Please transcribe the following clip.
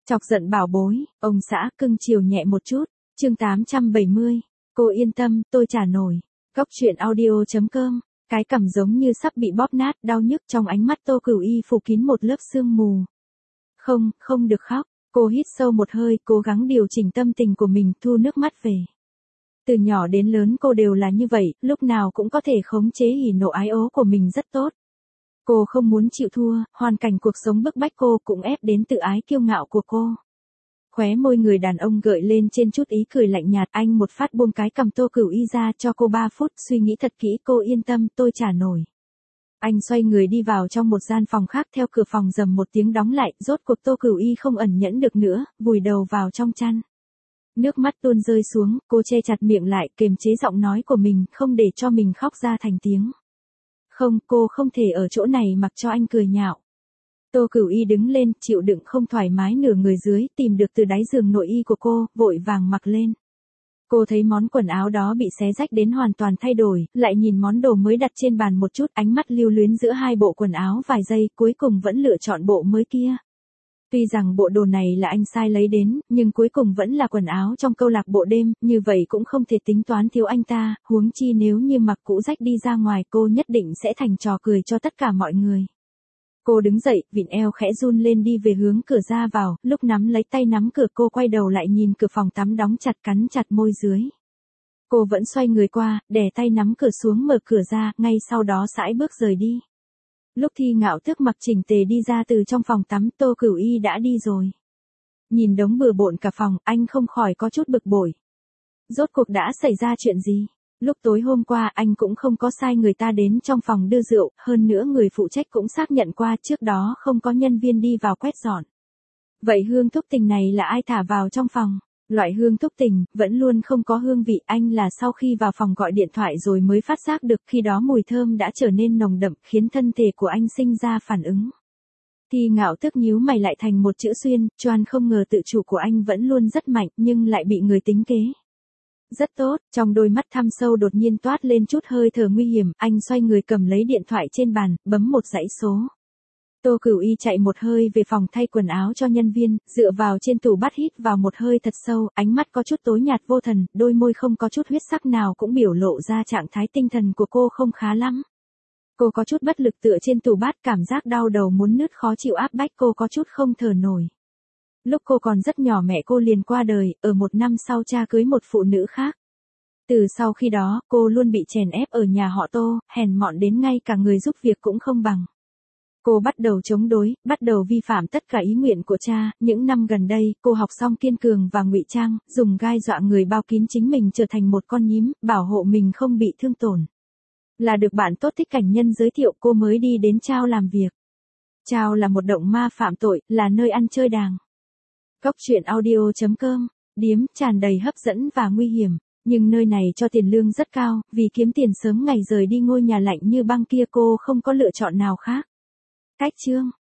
Chọc giận bảo bối, ông xã cưng chiều nhẹ một chút. Chương 870. Cô yên tâm, tôi trả nổi. Góc truyện audio.com. Cái cằm giống như sắp bị bóp nát, đau nhức, trong ánh mắt Tô Cửu Y phủ kín một lớp sương mù. Không được khóc. Cô hít sâu một hơi, cố gắng điều chỉnh tâm tình của mình, thu nước mắt về. Từ nhỏ đến lớn cô đều là như vậy, lúc nào cũng có thể khống chế hỉ nộ ái ố của mình rất tốt. Cô không muốn chịu thua, hoàn cảnh cuộc sống bức bách cô cũng ép đến tự ái kiêu ngạo của cô. Khóe môi người đàn ông gợi lên trên chút ý cười lạnh nhạt, anh một phát buông cái cầm Tô Cửu Y ra cho cô 3 phút, suy nghĩ thật kỹ, cô yên tâm, tôi trả nổi. Anh xoay người đi vào trong một gian phòng khác, theo cửa phòng rầm một tiếng đóng lại, rốt cuộc Tô Cửu Y không ẩn nhẫn được nữa, vùi đầu vào trong chăn. Nước mắt tuôn rơi xuống, cô che chặt miệng lại, kiềm chế giọng nói của mình, không để cho mình khóc ra thành tiếng. Không, cô không thể ở chỗ này mặc cho anh cười nhạo. Tô Cửu Y đứng lên, chịu đựng không thoải mái nửa người dưới, tìm được từ đáy giường nội y của cô, vội vàng mặc lên. Cô thấy món quần áo đó bị xé rách đến hoàn toàn thay đổi, lại nhìn món đồ mới đặt trên bàn một chút, ánh mắt lưu luyến giữa hai bộ quần áo vài giây, cuối cùng vẫn lựa chọn bộ mới kia. Tuy rằng bộ đồ này là anh sai lấy đến, nhưng cuối cùng vẫn là quần áo trong câu lạc bộ đêm, như vậy cũng không thể tính toán thiếu anh ta, huống chi nếu như mặc cũ rách đi ra ngoài cô nhất định sẽ thành trò cười cho tất cả mọi người. Cô đứng dậy, vịn eo khẽ run lên đi về hướng cửa ra vào, lúc nắm lấy tay nắm cửa cô quay đầu lại nhìn cửa phòng tắm đóng chặt, cắn chặt môi dưới. Cô vẫn xoay người qua, đè tay nắm cửa xuống mở cửa ra, ngay sau đó sải bước rời đi. Lúc Thi Ngạo Tước mặc chỉnh tề đi ra từ trong phòng tắm, Tô Cửu Y đã đi rồi. Nhìn đống bừa bộn cả phòng, anh không khỏi có chút bực bội. Rốt cuộc đã xảy ra chuyện gì? Lúc tối hôm qua anh cũng không có sai người ta đến trong phòng đưa rượu, hơn nữa người phụ trách cũng xác nhận qua trước đó không có nhân viên đi vào quét dọn. Vậy hương thuốc tình này là ai thả vào trong phòng? Loại hương thuốc tình, vẫn luôn không có hương vị, anh là sau khi vào phòng gọi điện thoại rồi mới phát giác được, khi đó mùi thơm đã trở nên nồng đậm, khiến thân thể của anh sinh ra phản ứng. Thì Ngạo Tước nhíu mày lại thành một chữ xuyên, choan không ngờ tự chủ của anh vẫn luôn rất mạnh nhưng lại bị người tính kế. Rất tốt, trong đôi mắt thăm sâu đột nhiên toát lên chút hơi thở nguy hiểm, anh xoay người cầm lấy điện thoại trên bàn, bấm một dãy số. Tô Cửu Y chạy một hơi về phòng thay quần áo cho nhân viên, dựa vào trên tủ bát hít vào một hơi thật sâu, ánh mắt có chút tối nhạt vô thần, đôi môi không có chút huyết sắc nào cũng biểu lộ ra trạng thái tinh thần của cô không khá lắm. Cô có chút bất lực tựa trên tủ bát, cảm giác đau đầu muốn nứt khó chịu áp bách cô có chút không thở nổi. Lúc cô còn rất nhỏ mẹ cô liền qua đời, ở 1 năm sau cha cưới một phụ nữ khác. Từ sau khi đó, cô luôn bị chèn ép ở nhà họ Tô, hèn mọn đến ngay cả người giúp việc cũng không bằng. Cô bắt đầu chống đối, bắt đầu vi phạm tất cả ý nguyện của cha, những năm gần đây, cô học xong kiên cường và ngụy trang, dùng gai dọa người bao kín chính mình trở thành một con nhím, bảo hộ mình không bị thương tổn. Là được bạn tốt thích cảnh nhân giới thiệu cô mới đi đến Chao làm việc. Chao là một động ma phạm tội, là nơi ăn chơi đàng. Góc truyện audio.com, điếm tràn đầy hấp dẫn và nguy hiểm, nhưng nơi này cho tiền lương rất cao, vì kiếm tiền sớm ngày rời đi ngôi nhà lạnh như băng kia cô không có lựa chọn nào khác. Cách chương